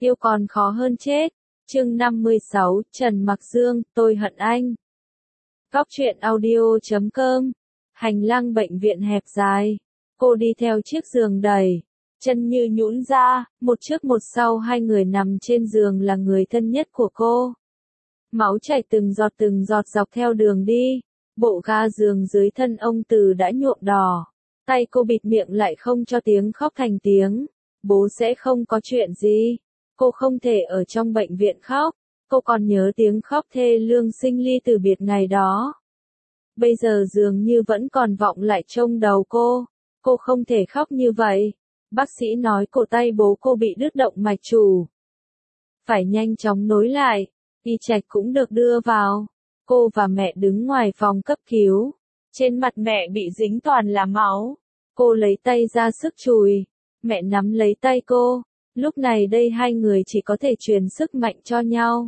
yêu còn khó hơn chết. Chương 56, Trần Mặc Dương, tôi hận anh. Góc truyện audio.com. Hành lang bệnh viện hẹp dài. Cô đi theo chiếc giường đầy, chân như nhũn ra, một trước một sau hai người nằm trên giường là người thân nhất của cô. Máu chảy từng giọt dọc theo đường đi, bộ ga giường dưới thân ông Từ đã nhuộm đỏ. Tay cô bịt miệng lại không cho tiếng khóc thành tiếng. Bố sẽ không có chuyện gì. Cô không thể ở trong bệnh viện khóc. Cô còn nhớ tiếng khóc thê lương sinh ly từ biệt ngày đó. Bây giờ dường như vẫn còn vọng lại trong đầu cô. Cô không thể khóc như vậy. Bác sĩ nói cổ tay bố cô bị đứt động mạch chủ. Phải nhanh chóng nối lại. Y Trạch cũng được đưa vào. Cô và mẹ đứng ngoài phòng cấp cứu. Trên mặt mẹ bị dính toàn là máu. Cô lấy tay ra sức chùi. Mẹ nắm lấy tay cô. Lúc này đây hai người chỉ có thể truyền sức mạnh cho nhau.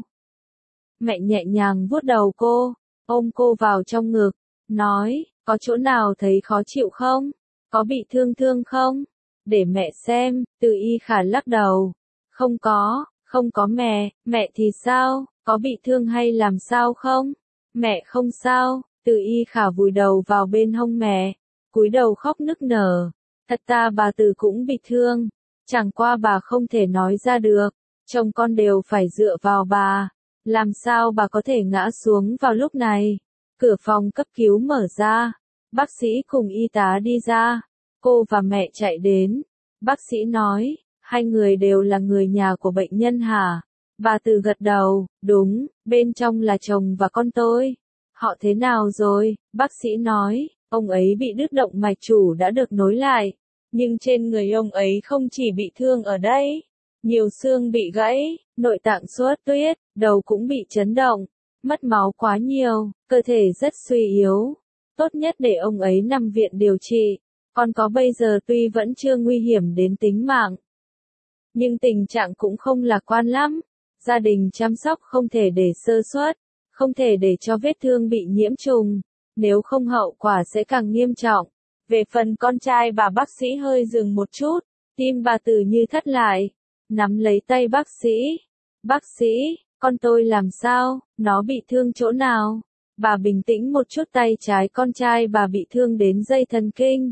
Mẹ nhẹ nhàng vuốt đầu cô, ôm cô vào trong ngực, nói, có chỗ nào thấy khó chịu không? Có bị thương không? Để mẹ xem. Từ Y Khả lắc đầu. Không có mẹ thì sao? Có bị thương hay làm sao không? Mẹ không sao. Từ Y Khả vùi đầu vào bên hông mẹ, cúi đầu khóc nức nở. Thật ra bà Từ cũng bị thương, chẳng qua bà không thể nói ra được, chồng con đều phải dựa vào bà, làm sao bà có thể ngã xuống vào lúc này. Cửa phòng cấp cứu mở ra, bác sĩ cùng y tá đi ra, cô và mẹ chạy đến. Bác sĩ nói, hai người đều là người nhà của bệnh nhân hả? Bà Từ gật đầu, đúng, bên trong là chồng và con tôi. Họ thế nào rồi? Bác sĩ nói, ông ấy bị đứt động mạch chủ đã được nối lại. Nhưng trên người ông ấy không chỉ bị thương ở đây, nhiều xương bị gãy, nội tạng xuất huyết, đầu cũng bị chấn động, mất máu quá nhiều, cơ thể rất suy yếu. Tốt nhất để ông ấy nằm viện điều trị, còn có bây giờ tuy vẫn chưa nguy hiểm đến tính mạng, nhưng tình trạng cũng không lạc quan lắm. Gia đình chăm sóc không thể để sơ suất, không thể để cho vết thương bị nhiễm trùng, nếu không hậu quả sẽ càng nghiêm trọng. Về phần con trai bà, bác sĩ hơi dừng một chút, tim bà Từ như thắt lại, nắm lấy tay bác sĩ. Bác sĩ, con tôi làm sao, nó bị thương chỗ nào? Bà bình tĩnh một chút, tay trái con trai bà bị thương đến dây thần kinh.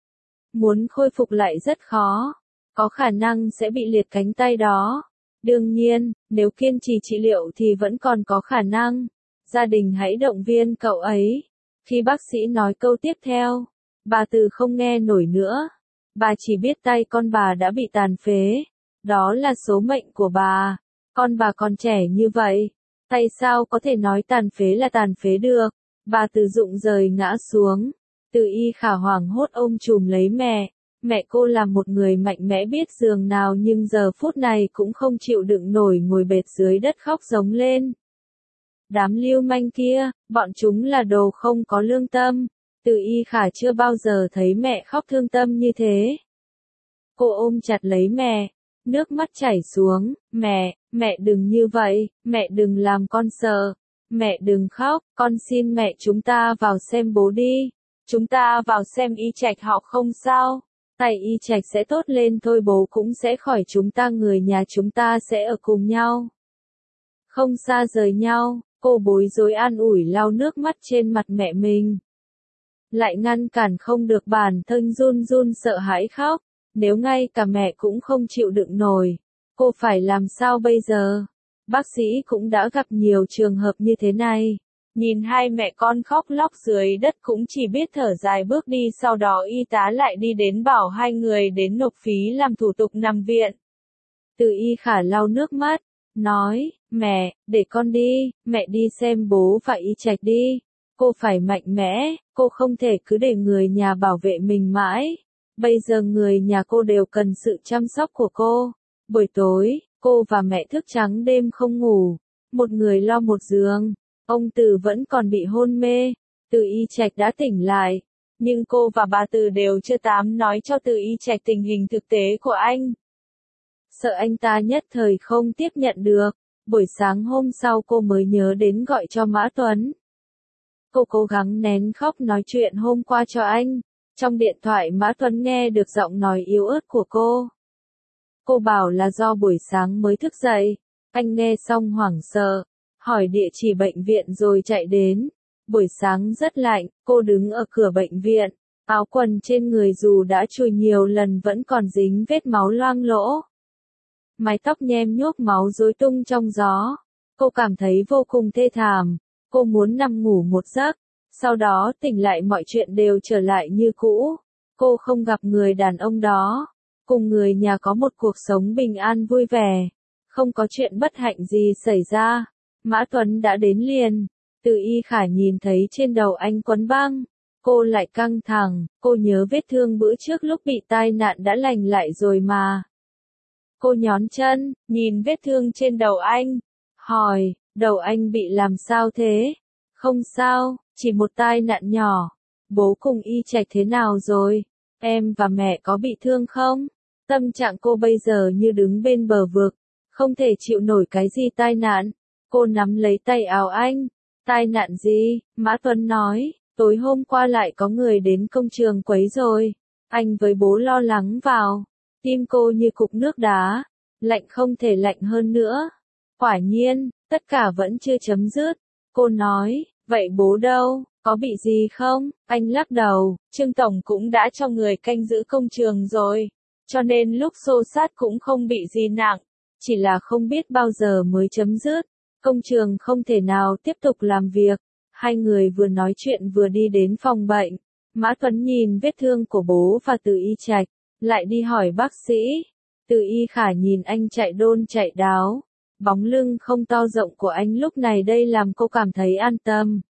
Muốn khôi phục lại rất khó, có khả năng sẽ bị liệt cánh tay đó. Đương nhiên, nếu kiên trì trị liệu thì vẫn còn có khả năng. Gia đình hãy động viên cậu ấy. Khi bác sĩ nói câu tiếp theo, bà Từ không nghe nổi nữa. Bà chỉ biết tay con bà đã bị tàn phế. Đó là số mệnh của bà. Con bà còn trẻ như vậy, tay sao có thể nói tàn phế là tàn phế được. Bà Từ rụng rời ngã xuống. Từ Y Khả hoảng hốt ôm chùm lấy mẹ. Mẹ cô là một người mạnh mẽ biết giường nào, nhưng giờ phút này cũng không chịu đựng nổi, ngồi bệt dưới đất khóc giống lên. Đám lưu manh kia, bọn chúng là đồ không có lương tâm. Từ Y Khả chưa bao giờ thấy mẹ khóc thương tâm như thế. Cô ôm chặt lấy mẹ, nước mắt chảy xuống. Mẹ đừng như vậy, mẹ đừng làm con sợ. Mẹ đừng khóc, con xin mẹ, chúng ta vào xem bố đi. Chúng ta vào xem Y Trạch họ không sao. Tay Y Trạch sẽ tốt lên thôi, bố cũng sẽ khỏi, chúng ta người nhà chúng ta sẽ ở cùng nhau. Không xa rời nhau. Cô bối rối an ủi, lau nước mắt trên mặt mẹ mình. Lại ngăn cản không được, bản thân run run sợ hãi khóc. Nếu ngay cả mẹ cũng không chịu đựng nổi, cô phải làm sao bây giờ? Bác sĩ cũng đã gặp nhiều trường hợp như thế này. Nhìn hai mẹ con khóc lóc dưới đất cũng chỉ biết thở dài bước đi, sau đó y tá lại đi đến bảo hai người đến nộp phí làm thủ tục nằm viện. Từ Y Khả lau nước mắt, nói, mẹ, để con đi, mẹ đi xem bố và Y Trạch đi. Cô phải mạnh mẽ, cô không thể cứ để người nhà bảo vệ mình mãi. Bây giờ người nhà cô đều cần sự chăm sóc của cô. Buổi tối, cô và mẹ thức trắng đêm không ngủ, một người lo một giường. Ông Từ vẫn còn bị hôn mê. Từ Y Trạch đã tỉnh lại, nhưng cô và bà Từ đều chưa dám nói cho Từ Y Trạch tình hình thực tế của anh. Sợ anh ta nhất thời không tiếp nhận được. Buổi sáng hôm sau cô mới nhớ đến gọi cho Mã Tuấn. Cô cố gắng nén khóc nói chuyện hôm qua cho anh. Trong điện thoại Mã Tuấn nghe được giọng nói yếu ớt của cô. Cô bảo là do buổi sáng mới thức dậy. Anh nghe xong hoảng sợ, hỏi địa chỉ bệnh viện rồi chạy đến. Buổi sáng rất lạnh, cô đứng ở cửa bệnh viện. Áo quần trên người dù đã chùi nhiều lần vẫn còn dính vết máu loang lỗ. Mái tóc nhem nhuốc máu rối tung trong gió. Cô cảm thấy vô cùng thê thảm. Cô muốn nằm ngủ một giấc. Sau đó tỉnh lại mọi chuyện đều trở lại như cũ. Cô không gặp người đàn ông đó. Cùng người nhà có một cuộc sống bình an vui vẻ. Không có chuyện bất hạnh gì xảy ra. Mã Tuấn đã đến liền. Từ Y Khả nhìn thấy trên đầu anh quấn băng. Cô lại căng thẳng, cô nhớ vết thương bữa trước lúc bị tai nạn đã lành lại rồi mà. Cô nhón chân, nhìn vết thương trên đầu anh. Hỏi, đầu anh bị làm sao thế? Không sao, chỉ một tai nạn nhỏ. Bố cùng Y Trạch thế nào rồi? Em và mẹ có bị thương không? Tâm trạng cô bây giờ như đứng bên bờ vực, không thể chịu nổi cái gì tai nạn. Cô nắm lấy tay áo anh. Tai nạn gì? Mã Tuấn nói, tối hôm qua lại có người đến công trường quấy rồi. Anh với bố lo lắng vào. Tim cô như cục nước đá. Lạnh không thể lạnh hơn nữa. Quả nhiên, tất cả vẫn chưa chấm dứt. Cô nói, vậy bố đâu, có bị gì không? Anh lắc đầu, Trương Tổng cũng đã cho người canh giữ công trường rồi. Cho nên lúc xô sát cũng không bị gì nặng. Chỉ là không biết bao giờ mới chấm dứt. Công trường không thể nào tiếp tục làm việc. Hai người vừa nói chuyện vừa đi đến phòng bệnh. Mã Tuấn nhìn vết thương của bố và Từ Y Trạch, lại đi hỏi bác sĩ. Từ Y Khả nhìn anh chạy đôn chạy đáo. Bóng lưng không to rộng của anh lúc này đây làm cô cảm thấy an tâm.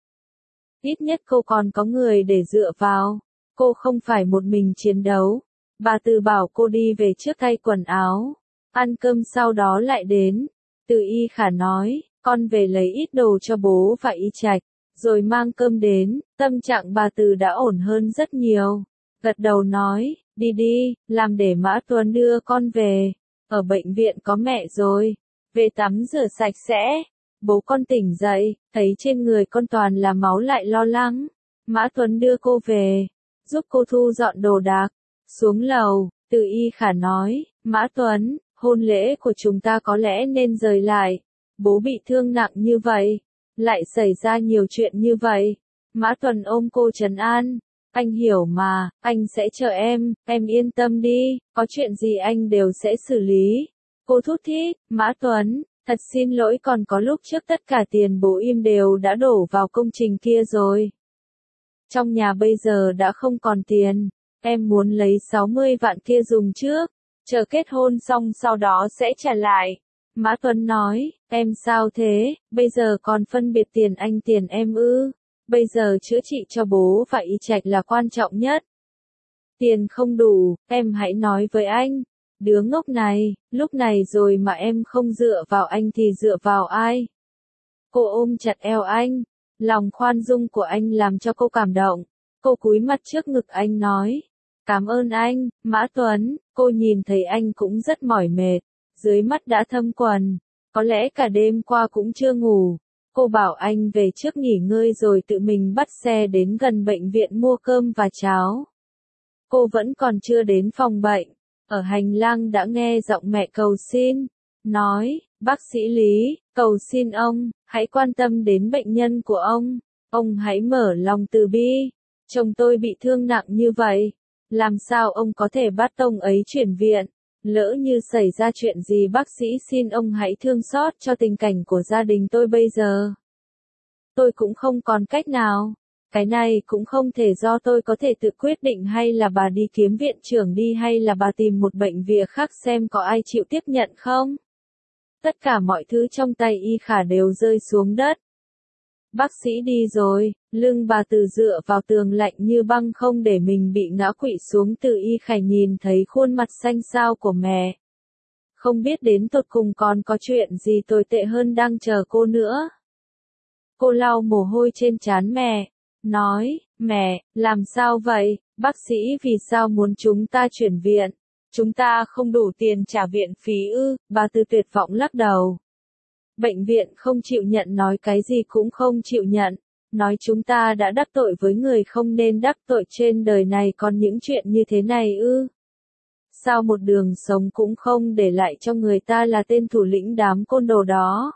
Ít nhất cô còn có người để dựa vào. Cô không phải một mình chiến đấu. Bà Từ bảo cô đi về trước thay quần áo. Ăn cơm sau đó lại đến. Từ Y Khả nói, con về lấy ít đồ cho bố và Y Trạch, rồi mang cơm đến. Tâm trạng bà Từ đã ổn hơn rất nhiều. Gật đầu nói, đi đi, làm để Mã Tuấn đưa con về. Ở bệnh viện có mẹ rồi. Về tắm rửa sạch sẽ. Bố con tỉnh dậy, thấy trên người con toàn là máu lại lo lắng. Mã Tuấn đưa cô về, giúp cô thu dọn đồ đạc. Xuống lầu, Từ Y Khả nói, Mã Tuấn, hôn lễ của chúng ta có lẽ nên rời lại. Bố bị thương nặng như vậy, lại xảy ra nhiều chuyện như vậy. Mã Tuấn ôm cô trấn an, anh hiểu mà, anh sẽ chờ em yên tâm đi, có chuyện gì anh đều sẽ xử lý. Cô thút thít, Mã Tuấn, thật xin lỗi còn có lúc trước tất cả tiền bố im đều đã đổ vào công trình kia rồi. Trong nhà bây giờ đã không còn tiền, em muốn lấy 60 vạn kia dùng trước, chờ kết hôn xong sau đó sẽ trả lại. Mã Tuấn nói, em sao thế, bây giờ còn phân biệt tiền anh tiền em ư? Bây giờ chữa trị cho bố và Y Trạch là quan trọng nhất. Tiền không đủ, em hãy nói với anh. Đứa ngốc này, lúc này rồi mà em không dựa vào anh thì dựa vào ai? Cô ôm chặt eo anh, lòng khoan dung của anh làm cho cô cảm động. Cô cúi mặt trước ngực anh nói, cảm ơn anh, Mã Tuấn. Cô nhìn thấy anh cũng rất mỏi mệt, dưới mắt đã thâm quầng, có lẽ cả đêm qua cũng chưa ngủ. Cô bảo anh về trước nghỉ ngơi rồi tự mình bắt xe đến gần bệnh viện mua cơm và cháo. Cô vẫn còn chưa đến phòng bệnh. Ở hành lang đã nghe giọng mẹ cầu xin, nói, bác sĩ Lý, cầu xin ông, hãy quan tâm đến bệnh nhân của ông hãy mở lòng từ bi, chồng tôi bị thương nặng như vậy, làm sao ông có thể bắt ông ấy chuyển viện, lỡ như xảy ra chuyện gì bác sĩ xin ông hãy thương xót cho tình cảnh của gia đình tôi bây giờ. Tôi cũng không còn cách nào. Cái này cũng không thể do tôi có thể tự quyết định hay là bà đi kiếm viện trưởng đi hay là bà tìm một bệnh viện khác xem có ai chịu tiếp nhận không. Tất cả mọi thứ trong tay Y Khả đều rơi xuống đất. Bác sĩ đi rồi, lưng bà Từ dựa vào tường lạnh như băng không để mình bị ngã quỵ xuống. Từ Y Khả nhìn thấy khuôn mặt xanh xao của mẹ. Không biết đến tột cùng còn có chuyện gì tồi tệ hơn đang chờ cô nữa. Cô lau mồ hôi trên trán mẹ. Nói, mẹ, làm sao vậy, bác sĩ vì sao muốn chúng ta chuyển viện? Chúng ta không đủ tiền trả viện phí ư? Bà Từ tuyệt vọng lắc đầu. Bệnh viện không chịu nhận, nói cái gì cũng không chịu nhận. Nói chúng ta đã đắc tội với người không nên đắc tội trên đời này, còn những chuyện như thế này ư? Sao một đường sống cũng không để lại cho người ta là tên thủ lĩnh đám côn đồ đó.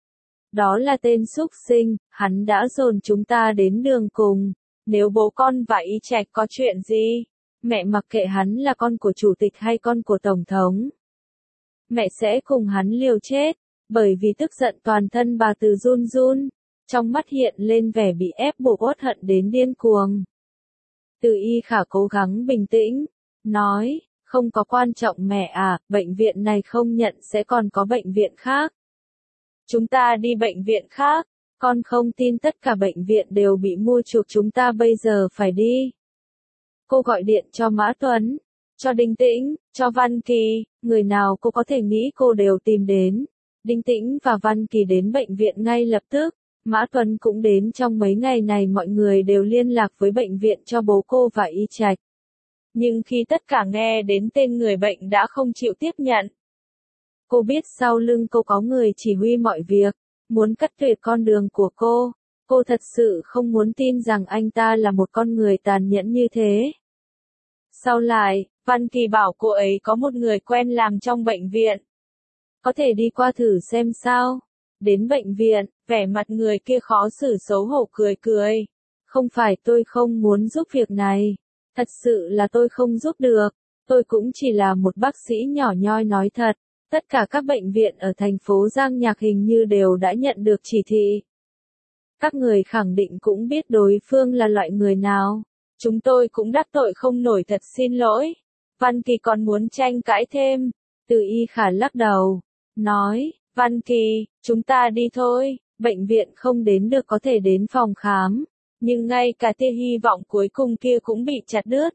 Đó là tên súc sinh, hắn đã dồn chúng ta đến đường cùng. Nếu bố con và Y Trạch có chuyện gì, mẹ mặc kệ hắn là con của chủ tịch hay con của tổng thống. Mẹ sẽ cùng hắn liều chết, bởi vì tức giận toàn thân bà Từ run run, trong mắt hiện lên vẻ bị ép buộc uất hận đến điên cuồng. Từ Y Khả cố gắng bình tĩnh, nói, không có quan trọng mẹ à, bệnh viện này không nhận sẽ còn có bệnh viện khác. Chúng ta đi bệnh viện khác, con không tin tất cả bệnh viện đều bị mua chuộc chúng ta bây giờ phải đi. Cô gọi điện cho Mã Tuấn, cho Đinh Tĩnh, cho Văn Kỳ, người nào cô có thể nghĩ cô đều tìm đến. Đinh Tĩnh và Văn Kỳ đến bệnh viện ngay lập tức, Mã Tuấn cũng đến trong mấy ngày này mọi người đều liên lạc với bệnh viện cho bố cô và Y Trạch. Nhưng khi tất cả nghe đến tên người bệnh đã không chịu tiếp nhận. Cô biết sau lưng cô có người chỉ huy mọi việc, muốn cắt tuyệt con đường của cô. Cô thật sự không muốn tin rằng anh ta là một con người tàn nhẫn như thế. Sau lại, Văn Kỳ bảo cô ấy có một người quen làm trong bệnh viện. Có thể đi qua thử xem sao. Đến bệnh viện, vẻ mặt người kia khó xử xấu hổ cười cười. Không phải tôi không muốn giúp việc này. Thật sự là tôi không giúp được. Tôi cũng chỉ là một bác sĩ nhỏ nhoi nói thật. Tất cả các bệnh viện ở thành phố Giang Nhạc hình như đều đã nhận được chỉ thị. Các người khẳng định cũng biết đối phương là loại người nào. Chúng tôi cũng đắc tội không nổi thật xin lỗi. Văn Kỳ còn muốn tranh cãi thêm. Từ Y Khả lắc đầu. Nói, Văn Kỳ, chúng ta đi thôi. Bệnh viện không đến được có thể đến phòng khám. Nhưng ngay cả tia hy vọng cuối cùng kia cũng bị chặt đứt.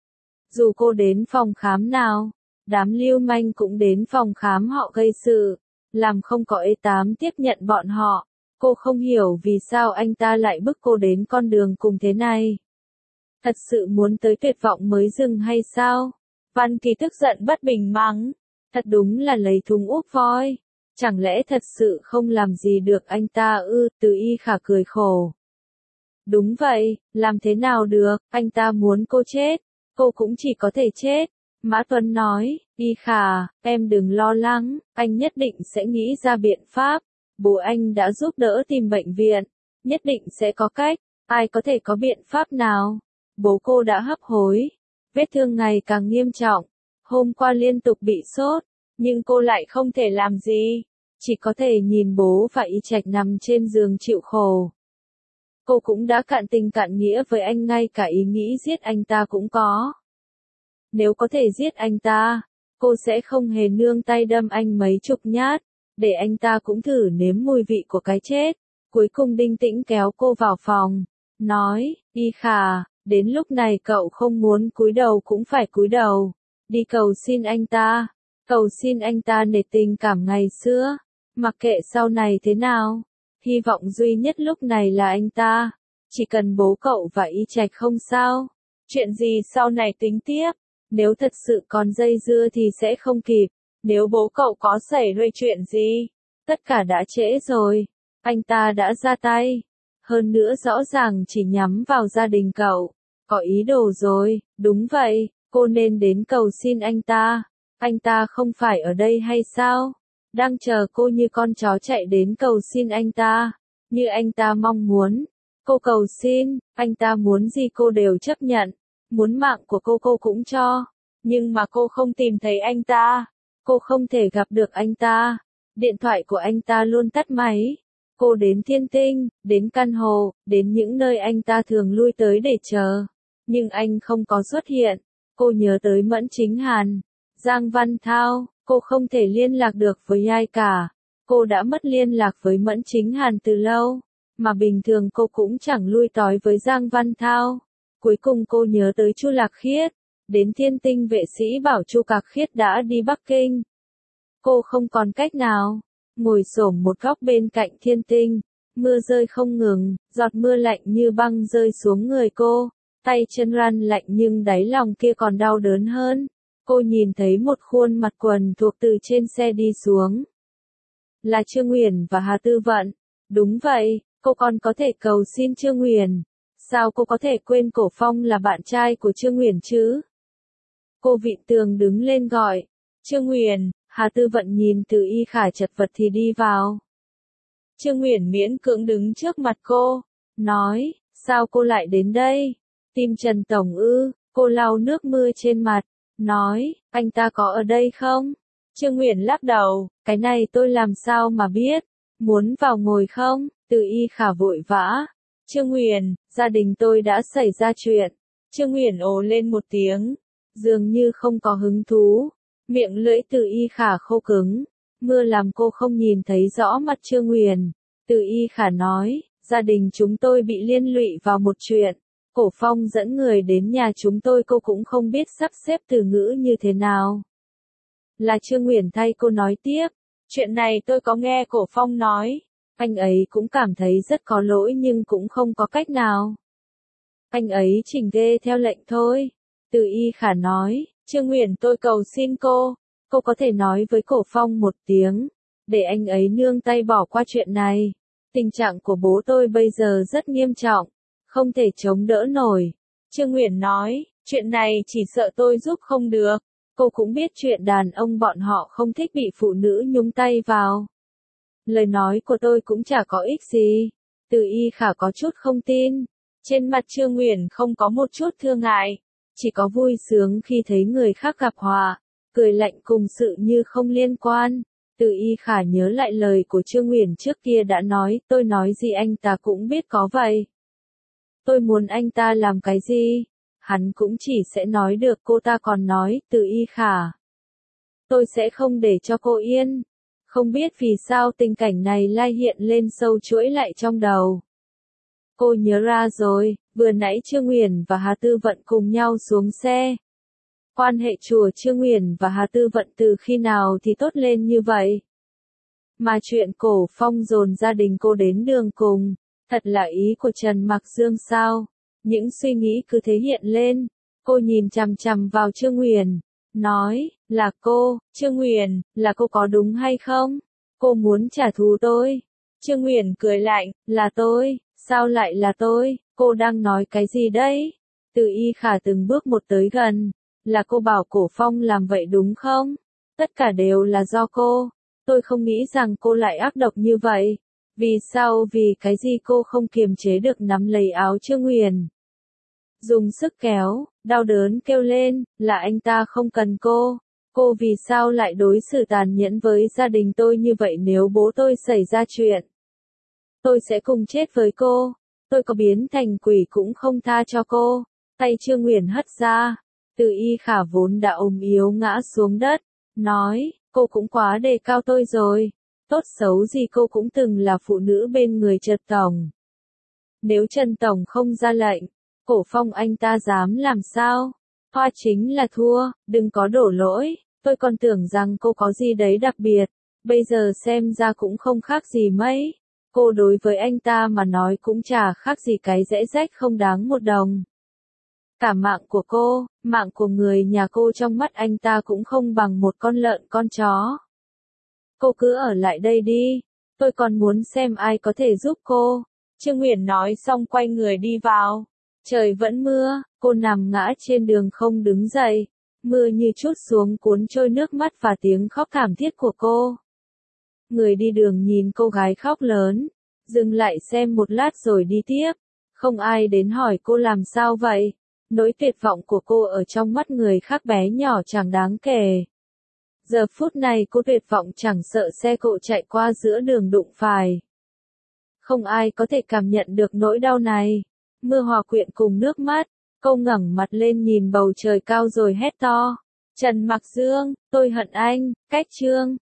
Dù cô đến phòng khám nào, đám lưu manh cũng đến phòng khám họ gây sự. Làm không có E8 tiếp nhận bọn họ. Cô không hiểu vì sao anh ta lại bức cô đến con đường cùng thế này. Thật sự muốn tới tuyệt vọng mới dừng hay sao? Văn Kỳ tức giận bất bình mắng. Thật đúng là lấy thùng úp voi. Chẳng lẽ thật sự không làm gì được anh ta ư? Từ Y Khả cười khổ. Đúng vậy, làm thế nào được, anh ta muốn cô chết. Cô cũng chỉ có thể chết. Mã Tuấn nói, Y Khả, em đừng lo lắng, anh nhất định sẽ nghĩ ra biện pháp. Bố anh đã giúp đỡ tìm bệnh viện. Nhất định sẽ có cách. Ai có thể có biện pháp nào? Bố cô đã hấp hối. Vết thương ngày càng nghiêm trọng. Hôm qua liên tục bị sốt. Nhưng cô lại không thể làm gì. Chỉ có thể nhìn bố và Y Trạch nằm trên giường chịu khổ. Cô cũng đã cạn tình cạn nghĩa với anh, ngay cả ý nghĩ giết anh ta cũng có. Nếu có thể giết anh ta, cô sẽ không hề nương tay đâm anh mấy chục nhát, để anh ta cũng thử nếm mùi vị của cái chết. Cuối cùng Đinh Tĩnh kéo cô vào phòng, nói, Y Khả, đến lúc này cậu không muốn cúi đầu cũng phải cúi đầu, đi cầu xin anh ta, cầu xin anh ta nể tình cảm ngày xưa, mặc kệ sau này thế nào, hy vọng duy nhất lúc này là anh ta, chỉ cần bố cậu và Y Trạch không sao, chuyện gì sau này tính tiếp, nếu thật sự còn dây dưa thì sẽ không kịp, nếu bố cậu có xảy ra chuyện gì, tất cả đã trễ rồi, anh ta đã ra tay, hơn nữa rõ ràng chỉ nhắm vào gia đình cậu, có ý đồ rồi, đúng vậy, cô nên đến cầu xin anh ta không phải ở đây hay sao, đang chờ cô như con chó chạy đến cầu xin anh ta, như anh ta mong muốn, cô cầu xin, anh ta muốn gì cô đều chấp nhận, muốn mạng của cô cũng cho, nhưng mà cô không tìm thấy anh ta, cô không thể gặp được anh ta, điện thoại của anh ta luôn tắt máy. Cô đến Thiên Tinh, đến căn hộ, đến những nơi anh ta thường lui tới để chờ. Nhưng anh không có xuất hiện. Cô nhớ tới Mẫn Chính Hàn, Giang Văn Thao, cô không thể liên lạc được với ai cả. Cô đã mất liên lạc với Mẫn Chính Hàn từ lâu, mà bình thường cô cũng chẳng lui tới với Giang Văn Thao. Cuối cùng cô nhớ tới Chu Lạc Khiết, đến Thiên Tinh vệ sĩ bảo Chu Lạc Khiết đã đi Bắc Kinh. Cô không còn cách nào. Ngồi xổm một góc bên cạnh Thiên Tinh, mưa rơi không ngừng, giọt mưa lạnh như băng rơi xuống người cô, tay chân răn lạnh nhưng đáy lòng kia còn đau đớn hơn. Cô nhìn thấy một khuôn mặt quần thuộc từ trên xe đi xuống. Là Trương Uyển và Hà Tư Vận. Đúng vậy, cô còn có thể cầu xin Trương Uyển. Sao cô có thể quên Cổ Phong là bạn trai của Trương Uyển chứ? Cô vịn tường đứng lên gọi. Trương Nguyền, Hà Tư Vận nhìn Từ Y Khả chật vật thì đi vào. Trương Nguyền miễn cưỡng đứng trước mặt cô, nói, sao cô lại đến đây? Tìm Trần Tổng ư? Cô lau nước mưa trên mặt, nói, anh ta có ở đây không? Trương Nguyền lắc đầu, cái này tôi làm sao mà biết? Muốn vào ngồi không? Từ Y Khả vội vã. Trương Nguyền, gia đình tôi đã xảy ra chuyện. Trương Nguyền ồ lên một tiếng, dường như không có hứng thú. Miệng lưỡi Từ Y Khả khô cứng, mưa làm cô không nhìn thấy rõ mặt Trương Nguyền. Từ Y Khả nói, gia đình chúng tôi bị liên lụy vào một chuyện. Cổ Phong dẫn người đến nhà chúng tôi, cô cũng không biết sắp xếp từ ngữ như thế nào. Là Trương Nguyền thay cô nói tiếp, chuyện này tôi có nghe Cổ Phong nói. Anh ấy cũng cảm thấy rất có lỗi nhưng cũng không có cách nào. Anh ấy chỉnh ghê theo lệnh thôi. Từ Y Khả nói, Trương Nguyền tôi cầu xin cô có thể nói với Cổ Phong một tiếng, để anh ấy nương tay bỏ qua chuyện này. Tình trạng của bố tôi bây giờ rất nghiêm trọng, không thể chống đỡ nổi. Trương Nguyền nói, chuyện này chỉ sợ tôi giúp không được. Cô cũng biết chuyện đàn ông bọn họ không thích bị phụ nữ nhúng tay vào. Lời nói của tôi cũng chả có ích gì. Từ Y Khả có chút không tin. Trên mặt Trương Nguyền không có một chút thương ngại, chỉ có vui sướng khi thấy người khác gặp họa, cười lạnh cùng sự như không liên quan. Từ Y Khả nhớ lại lời của Trương Nguyền trước kia đã nói, tôi nói gì anh ta cũng biết có vậy. Tôi muốn anh ta làm cái gì, hắn cũng chỉ sẽ nói được. Cô ta còn nói, Từ Y Khả, tôi sẽ không để cho cô yên. Không biết vì sao tình cảnh này lai hiện lên sâu chuỗi lại trong đầu. Cô nhớ ra rồi, vừa nãy Trương Nguyền và Hà Tư Vận cùng nhau xuống xe. Quan hệ chùa Trương Nguyền và Hà Tư Vận từ khi nào thì tốt lên như vậy? Mà chuyện Cổ Phong dồn gia đình cô đến đường cùng, thật là ý của Trần Mặc Dương sao? Những suy nghĩ cứ thế hiện lên. Cô nhìn chằm chằm vào Trương Nguyền, nói, là cô, Trương Nguyền, là cô có đúng hay không? Cô muốn trả thù tôi. Trương Nguyền cười lạnh, là tôi, sao lại là tôi, cô đang nói cái gì đấy? Từ Y Khả từng bước một tới gần, là cô bảo Cổ Phong làm vậy đúng không? Tất cả đều là do cô. Tôi không nghĩ rằng cô lại ác độc như vậy. Vì sao, vì cái gì cô không kiềm chế được nắm lấy áo Trương Nguyền? Dùng sức kéo, đau đớn kêu lên, là anh ta không cần cô. Cô vì sao lại đối xử tàn nhẫn với gia đình tôi như vậy? Nếu bố tôi xảy ra chuyện, tôi sẽ cùng chết với cô. Tôi có biến thành quỷ cũng không tha cho cô. Tay Trương Nguyền hất ra. Từ Y Khả vốn đã ốm yếu ngã xuống đất, nói, cô cũng quá đề cao tôi rồi. Tốt xấu gì cô cũng từng là phụ nữ bên người Trần Tổng. Nếu Trần Tổng không ra lệnh, Cổ Phong anh ta dám làm sao? Hoa chính là thua, đừng có đổ lỗi. Tôi còn tưởng rằng cô có gì đấy đặc biệt. Bây giờ xem ra cũng không khác gì mấy. Cô đối với anh ta mà nói cũng chả khác gì cái rễ rách không đáng một đồng. Cả mạng của cô, mạng của người nhà cô trong mắt anh ta cũng không bằng một con lợn con chó. Cô cứ ở lại đây đi, tôi còn muốn xem ai có thể giúp cô. Trương Nguyền nói xong quay người đi vào. Trời vẫn mưa, cô nằm ngã trên đường không đứng dậy. Mưa như trút xuống cuốn trôi nước mắt và tiếng khóc thảm thiết của cô. Người đi đường nhìn cô gái khóc lớn, dừng lại xem một lát rồi đi tiếp. Không ai đến hỏi cô làm sao vậy. Nỗi tuyệt vọng của cô ở trong mắt người khác bé nhỏ chẳng đáng kể. Giờ phút này cô tuyệt vọng chẳng sợ xe cộ chạy qua giữa đường đụng phải. Không ai có thể cảm nhận được nỗi đau này. Mưa hòa quyện cùng nước mắt, cô ngẩng mặt lên nhìn bầu trời cao rồi hét to. Trần Mặc Dương, tôi hận anh, cách chương.